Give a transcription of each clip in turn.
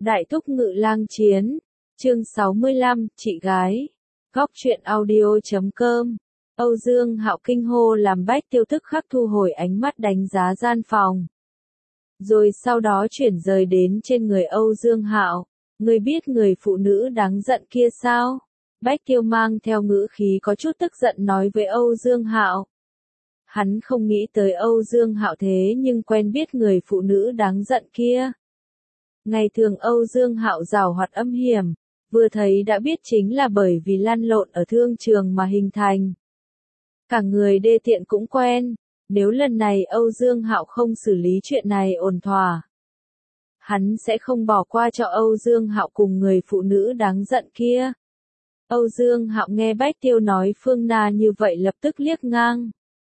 Đại thúc ngự lang chiến, chương 65, chị gái. Góc truyện audio.com. Âu Dương Hạo kinh hô làm Bách Tiêu tức khắc thu hồi ánh mắt đánh giá gian phòng. Rồi sau đó chuyển rời đến trên người Âu Dương Hạo. Người biết người phụ nữ đáng giận kia sao? Bách Tiêu mang theo ngữ khí có chút tức giận nói với Âu Dương Hạo. Hắn không nghĩ tới Âu Dương Hạo thế nhưng quen biết người phụ nữ đáng giận kia. Ngày thường Âu Dương Hạo giàu hoạt âm hiểm, vừa thấy đã biết chính là bởi vì lăn lộn ở thương trường mà hình thành. Cả người đê tiện cũng quen, nếu lần này Âu Dương Hạo không xử lý chuyện này ổn thỏa, hắn sẽ không bỏ qua cho Âu Dương Hạo cùng người phụ nữ đáng giận kia. Âu Dương Hạo nghe Bách Tiêu nói Phương Na như vậy lập tức liếc ngang.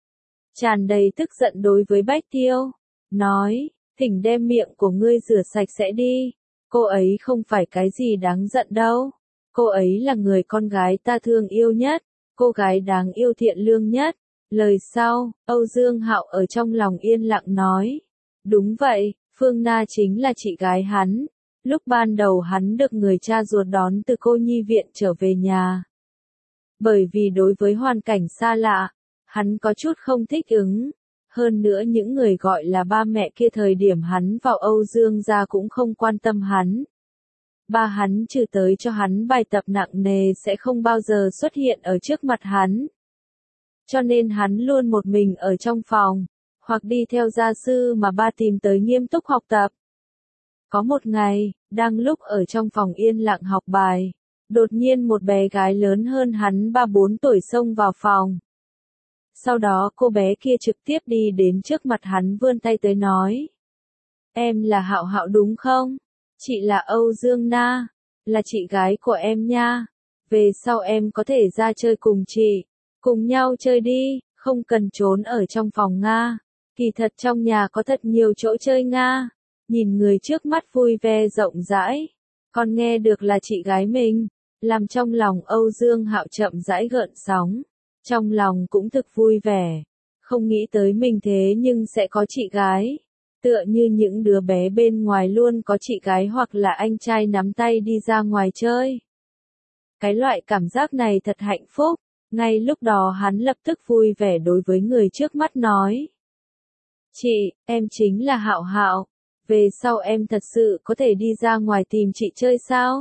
Tràn đầy tức giận đối với Bách Tiêu, nói, thỉnh đem miệng của ngươi rửa sạch sẽ đi, cô ấy không phải cái gì đáng giận đâu, cô ấy là người con gái ta thương yêu nhất, cô gái đáng yêu thiện lương nhất. Lời sau, Âu Dương Hạo ở trong lòng yên lặng nói, đúng vậy, Phương Na chính là chị gái hắn, lúc ban đầu hắn được người cha ruột đón từ cô nhi viện trở về nhà. Bởi vì đối với hoàn cảnh xa lạ, hắn có chút không thích ứng. Hơn nữa những người gọi là ba mẹ kia thời điểm hắn vào Âu Dương gia cũng không quan tâm hắn. Ba hắn trừ tới cho hắn bài tập nặng nề sẽ không bao giờ xuất hiện ở trước mặt hắn. Cho nên hắn luôn một mình ở trong phòng, hoặc đi theo gia sư mà ba tìm tới nghiêm túc học tập. Có một ngày, đang lúc ở trong phòng yên lặng học bài, đột nhiên một bé gái lớn hơn hắn 3-4 tuổi xông vào phòng. Sau đó cô bé kia trực tiếp đi đến trước mặt hắn vươn tay tới nói. Em là Hạo Hạo đúng không? Chị là Âu Dương Na, là chị gái của em nha. Về sau em có thể ra chơi cùng chị, cùng nhau chơi đi, không cần trốn ở trong phòng Nga. Kỳ thật trong nhà có thật nhiều chỗ chơi Nga. Nhìn người trước mắt vui vẻ rộng rãi, còn nghe được là chị gái mình, làm trong lòng Âu Dương Hạo chậm rãi gợn sóng. Trong lòng cũng thực vui vẻ, không nghĩ tới mình thế nhưng sẽ có chị gái. Tựa như những đứa bé bên ngoài luôn có chị gái hoặc là anh trai nắm tay đi ra ngoài chơi. Cái loại cảm giác này thật hạnh phúc, ngay lúc đó hắn lập tức vui vẻ đối với người trước mắt nói. Chị, em chính là Hạo Hạo, về sau em thật sự có thể đi ra ngoài tìm chị chơi sao?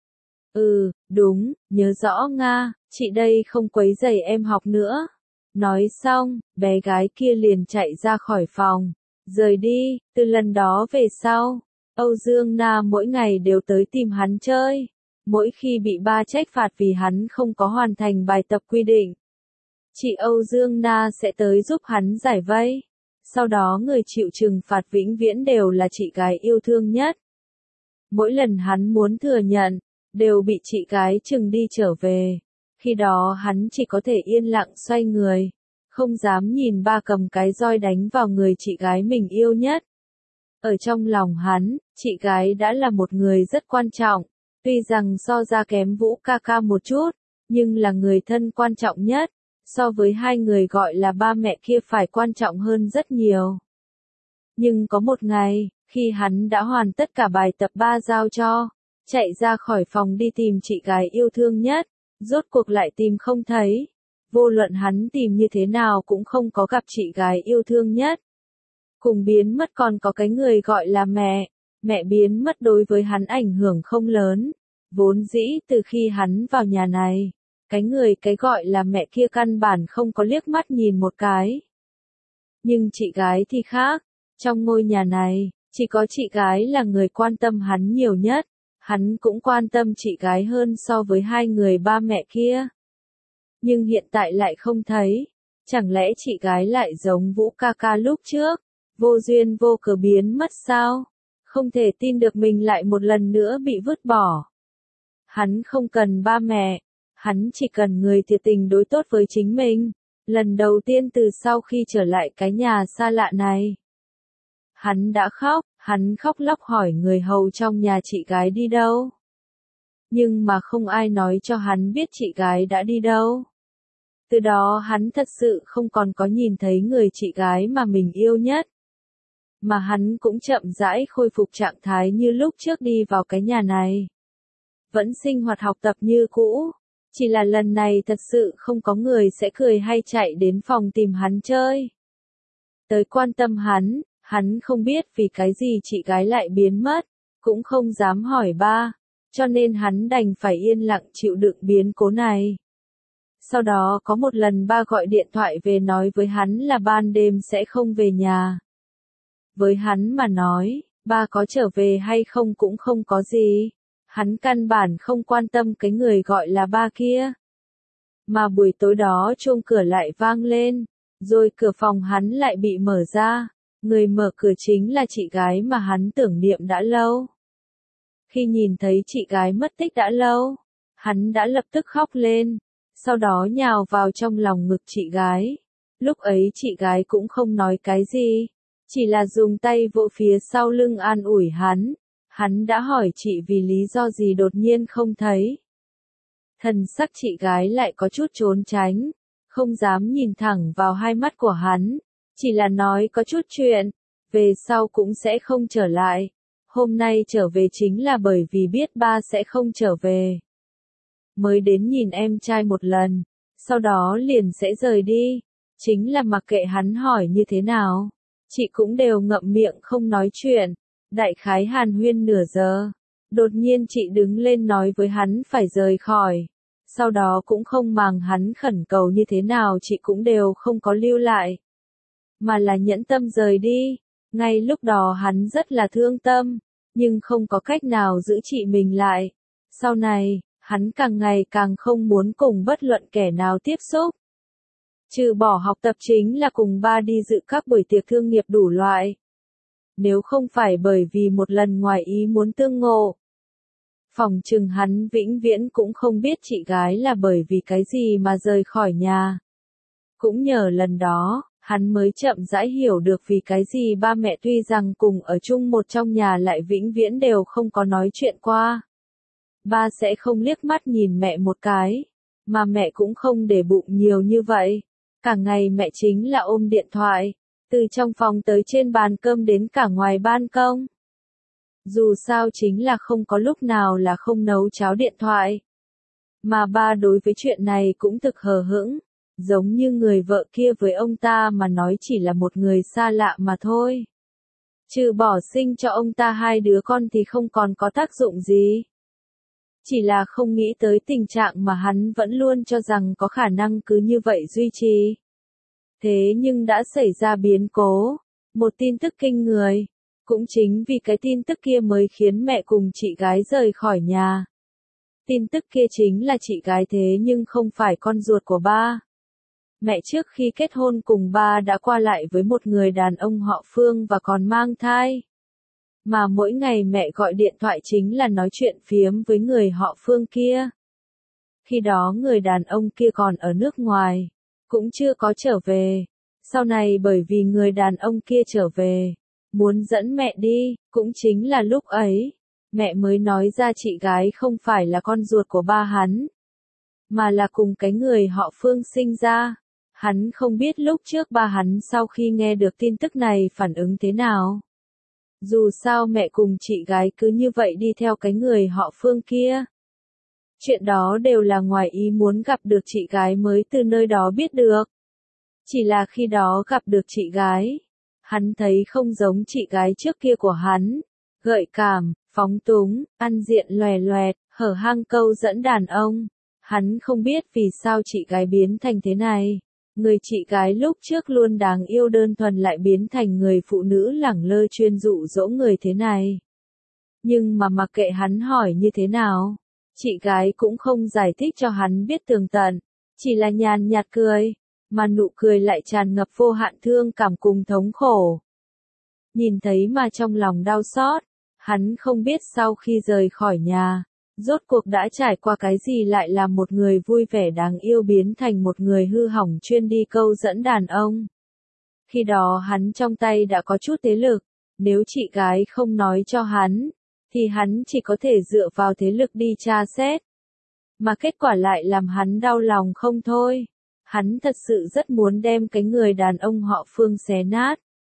Ừ, đúng, nhớ rõ Nga, chị đây không quấy rầy em học nữa. Nói xong, bé gái kia liền chạy ra khỏi phòng, rời đi. Từ lần đó về sau, Âu Dương Na mỗi ngày đều tới tìm hắn chơi. Mỗi khi bị ba trách phạt vì hắn không có hoàn thành bài tập quy định, chị Âu Dương Na sẽ tới giúp hắn giải vây. Sau đó người chịu trừng phạt vĩnh viễn đều là chị gái yêu thương nhất. Mỗi lần hắn muốn thừa nhận, đều bị chị gái trừng đi trở về. Khi đó hắn chỉ có thể yên lặng xoay người, không dám nhìn ba cầm cái roi đánh vào người chị gái mình yêu nhất. Ở trong lòng hắn, chị gái đã là một người rất quan trọng, tuy rằng so ra kém Vũ ca ca một chút, nhưng là người thân quan trọng nhất, so với hai người gọi là ba mẹ kia phải quan trọng hơn rất nhiều. Nhưng có một ngày, khi hắn đã hoàn tất cả bài tập ba giao cho, chạy ra khỏi phòng đi tìm chị gái yêu thương nhất, rốt cuộc lại tìm không thấy. Vô luận hắn tìm như thế nào cũng không có gặp chị gái yêu thương nhất. Cùng biến mất còn có cái người gọi là mẹ. Mẹ biến mất đối với hắn ảnh hưởng không lớn. Vốn dĩ từ khi hắn vào nhà này, cái gọi là mẹ kia căn bản không có liếc mắt nhìn một cái. Nhưng chị gái thì khác. Trong ngôi nhà này, chỉ có chị gái là người quan tâm hắn nhiều nhất. Hắn cũng quan tâm chị gái hơn so với hai người ba mẹ kia. Nhưng hiện tại lại không thấy. Chẳng lẽ chị gái lại giống Vũ ca ca lúc trước, vô duyên vô cớ biến mất sao? Không thể tin được mình lại một lần nữa bị vứt bỏ. Hắn không cần ba mẹ, hắn chỉ cần người thiệt tình đối tốt với chính mình. Lần đầu tiên từ sau khi trở lại cái nhà xa lạ này, hắn đã khóc, hắn khóc lóc hỏi người hầu trong nhà chị gái đi đâu. Nhưng mà không ai nói cho hắn biết chị gái đã đi đâu. Từ đó hắn thật sự không còn có nhìn thấy người chị gái mà mình yêu nhất. mà hắn cũng chậm rãi khôi phục trạng thái như lúc trước đi vào cái nhà này. Vẫn sinh hoạt học tập như cũ, chỉ là lần này thật sự không có người sẽ cười hay chạy đến phòng tìm hắn chơi. Tới quan tâm hắn không biết vì cái gì chị gái lại biến mất, cũng không dám hỏi ba, cho nên hắn đành phải yên lặng chịu đựng biến cố này. Sau đó có một lần ba gọi điện thoại về nói với hắn là ban đêm sẽ không về nhà. Với hắn mà nói, ba có trở về hay không cũng không có gì. Hắn căn bản không quan tâm cái người gọi là ba kia. Mà buổi tối đó chuông cửa lại vang lên, rồi cửa phòng hắn lại bị mở ra. Người mở cửa chính là chị gái mà hắn tưởng niệm đã lâu. Khi nhìn thấy chị gái mất tích đã lâu, hắn đã lập tức khóc lên, sau đó nhào vào trong lòng ngực chị gái. Lúc ấy chị gái cũng không nói cái gì, chỉ là dùng tay vỗ phía sau lưng an ủi hắn. Hắn đã hỏi chị vì lý do gì đột nhiên không thấy. Thần sắc chị gái lại có chút trốn tránh, không dám nhìn thẳng vào hai mắt của hắn, chỉ là nói có chút chuyện, về sau cũng sẽ không trở lại. Hôm nay trở về chính là bởi vì biết ba sẽ không trở về. Mới đến nhìn em trai một lần, sau đó liền sẽ rời đi, chính là mặc kệ hắn hỏi như thế nào, chị cũng đều ngậm miệng không nói chuyện. Đại khái hàn huyên nửa giờ, đột nhiên chị đứng lên nói với hắn phải rời khỏi, sau đó cũng không màng hắn khẩn cầu như thế nào chị cũng đều không có lưu lại, mà là nhẫn tâm rời đi. Ngay lúc đó hắn rất là thương tâm, nhưng không có cách nào giữ chị mình lại. Sau này, hắn càng ngày càng không muốn cùng bất luận kẻ nào tiếp xúc. Trừ bỏ học tập chính là cùng ba đi dự các buổi tiệc thương nghiệp đủ loại. Nếu không phải bởi vì một lần ngoài ý muốn tương ngộ, phỏng chừng hắn vĩnh viễn cũng không biết chị gái là bởi vì cái gì mà rời khỏi nhà. Cũng nhờ lần đó, hắn mới chậm rãi hiểu được vì cái gì ba mẹ tuy rằng cùng ở chung một trong nhà lại vĩnh viễn đều không có nói chuyện qua. Ba sẽ không liếc mắt nhìn mẹ một cái, mà mẹ cũng không để bụng nhiều như vậy. Cả ngày mẹ chính là ôm điện thoại, từ trong phòng tới trên bàn cơm đến cả ngoài ban công. Dù sao chính là không có lúc nào là không nấu cháo điện thoại. Mà ba đối với chuyện này cũng thực hờ hững, giống như người vợ kia với ông ta mà nói chỉ là một người xa lạ mà thôi. Trừ bỏ sinh cho ông ta hai đứa con thì không còn có tác dụng gì. Chỉ là không nghĩ tới tình trạng mà hắn vẫn luôn cho rằng có khả năng cứ như vậy duy trì. Thế nhưng đã xảy ra biến cố, một tin tức kinh người. Cũng chính vì cái tin tức kia mới khiến mẹ cùng chị gái rời khỏi nhà. Tin tức kia chính là chị gái thế nhưng không phải con ruột của ba. Mẹ trước khi kết hôn cùng ba đã qua lại với một người đàn ông họ Phương và còn mang thai. Mà mỗi ngày mẹ gọi điện thoại chính là nói chuyện phiếm với người họ Phương kia. Khi đó người đàn ông kia còn ở nước ngoài, cũng chưa có trở về. Sau này bởi vì người đàn ông kia trở về, muốn dẫn mẹ đi, cũng chính là lúc ấy, mẹ mới nói ra chị gái không phải là con ruột của ba hắn, mà là cùng cái người họ Phương sinh ra. Hắn không biết lúc trước ba hắn sau khi nghe được tin tức này phản ứng thế nào. Dù sao mẹ cùng chị gái cứ như vậy đi theo cái người họ Phương kia. Chuyện đó đều là ngoài ý muốn gặp được chị gái mới từ nơi đó biết được. Chỉ là khi đó gặp được chị gái, hắn thấy không giống chị gái trước kia của hắn, gợi cảm, phóng túng, ăn diện lòe loẹt, hở hang câu dẫn đàn ông. Hắn không biết vì sao chị gái biến thành thế này. Người chị gái lúc trước luôn đáng yêu đơn thuần lại biến thành người phụ nữ lẳng lơ chuyên dụ dỗ người thế này. Nhưng mà mặc kệ hắn hỏi như thế nào, chị gái cũng không giải thích cho hắn biết tường tận, chỉ là nhàn nhạt cười, mà nụ cười lại tràn ngập vô hạn thương cảm cùng thống khổ. Nhìn thấy mà trong lòng đau xót, hắn không biết sau khi rời khỏi nhà, rốt cuộc đã trải qua cái gì lại làm một người vui vẻ đáng yêu biến thành một người hư hỏng chuyên đi câu dẫn đàn ông. Khi đó hắn trong tay đã có chút thế lực, nếu chị gái không nói cho hắn, thì hắn chỉ có thể dựa vào thế lực đi tra xét. Mà kết quả lại làm hắn đau lòng không thôi. Hắn thật sự rất muốn đem cái người đàn ông họ Phương xé nát.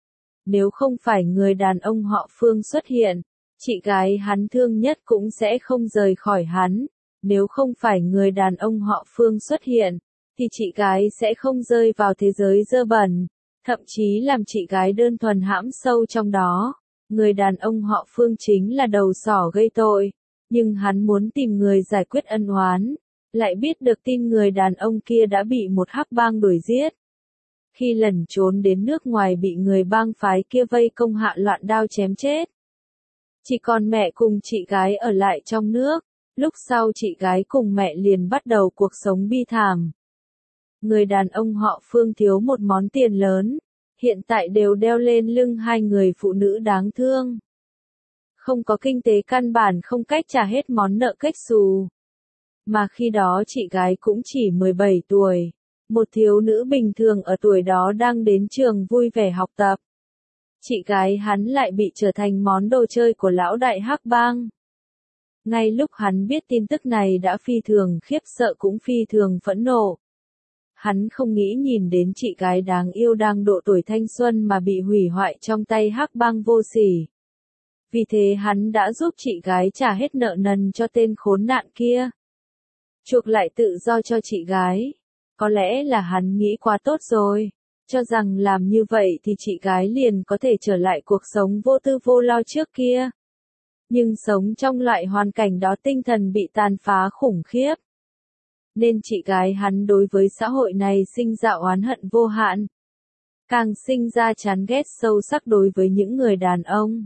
Nếu không phải người đàn ông họ Phương xuất hiện, chị gái hắn thương nhất cũng sẽ không rời khỏi hắn. Nếu không phải người đàn ông họ Phương xuất hiện, thì chị gái sẽ không rơi vào thế giới dơ bẩn, thậm chí làm chị gái đơn thuần hãm sâu trong đó. Người đàn ông họ Phương chính là đầu sỏ gây tội, nhưng hắn muốn tìm người giải quyết ân oán, lại biết được tin người đàn ông kia đã bị một hắc bang đuổi giết. Khi lẩn trốn đến nước ngoài bị người bang phái kia vây công hạ loạn đao chém chết. Chỉ còn mẹ cùng chị gái ở lại trong nước, lúc sau chị gái cùng mẹ liền bắt đầu cuộc sống bi thảm. Người đàn ông họ Phương thiếu một món tiền lớn, hiện tại đều đeo lên lưng hai người phụ nữ đáng thương. Không có kinh tế căn bản không cách trả hết món nợ kết xù. Mà khi đó chị gái cũng chỉ 17 tuổi, một thiếu nữ bình thường ở tuổi đó đang đến trường vui vẻ học tập. Chị gái hắn lại bị trở thành món đồ chơi của lão đại hắc bang. Ngay lúc hắn biết tin tức này đã phi thường khiếp sợ cũng phi thường phẫn nộ. Hắn không nghĩ nhìn đến chị gái đáng yêu đang độ tuổi thanh xuân mà bị hủy hoại trong tay hắc bang vô sỉ. Vì thế hắn đã giúp chị gái trả hết nợ nần cho tên khốn nạn kia. Chuộc lại tự do cho chị gái. Có lẽ là hắn nghĩ quá tốt rồi, cho rằng làm như vậy thì chị gái liền có thể trở lại cuộc sống vô tư vô lo trước kia. Nhưng sống trong loại hoàn cảnh đó tinh thần bị tàn phá khủng khiếp. Nên chị gái hắn đối với xã hội này sinh ra oán hận vô hạn. Càng sinh ra chán ghét sâu sắc đối với những người đàn ông.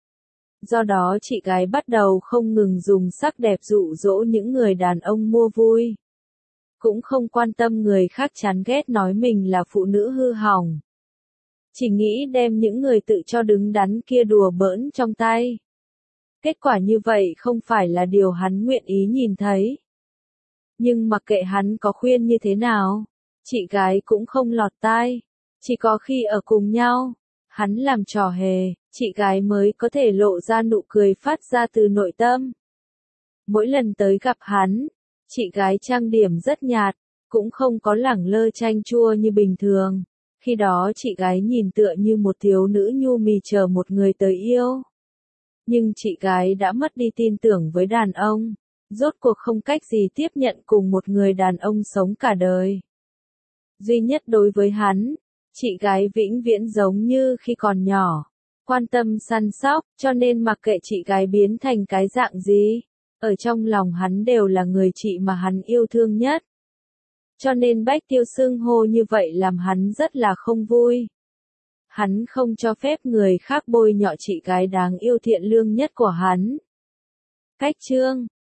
Do đó chị gái bắt đầu không ngừng dùng sắc đẹp dụ dỗ những người đàn ông mua vui. Cũng không quan tâm người khác chán ghét nói mình là phụ nữ hư hỏng. Chỉ nghĩ đem những người tự cho đứng đắn kia đùa bỡn trong tay. Kết quả như vậy không phải là điều hắn nguyện ý nhìn thấy. Nhưng mặc kệ hắn có khuyên như thế nào, chị gái cũng không lọt tai. Chỉ có khi ở cùng nhau, hắn làm trò hề, chị gái mới có thể lộ ra nụ cười phát ra từ nội tâm. Mỗi lần tới gặp hắn, chị gái trang điểm rất nhạt, cũng không có lẳng lơ chanh chua như bình thường. Khi đó chị gái nhìn tựa như một thiếu nữ nhu mì chờ một người tới yêu. Nhưng chị gái đã mất đi tin tưởng với đàn ông, rốt cuộc không cách gì tiếp nhận cùng một người đàn ông sống cả đời. Duy nhất đối với hắn, chị gái vĩnh viễn giống như khi còn nhỏ, quan tâm săn sóc, cho nên mặc kệ chị gái biến thành cái dạng gì, ở trong lòng hắn đều là người chị mà hắn yêu thương nhất. Cho nên Bách Tiêu xưng hô như vậy làm hắn rất là không vui. Hắn không cho phép người khác bôi nhọ chị gái đáng yêu thiện lương nhất của hắn. Cách chương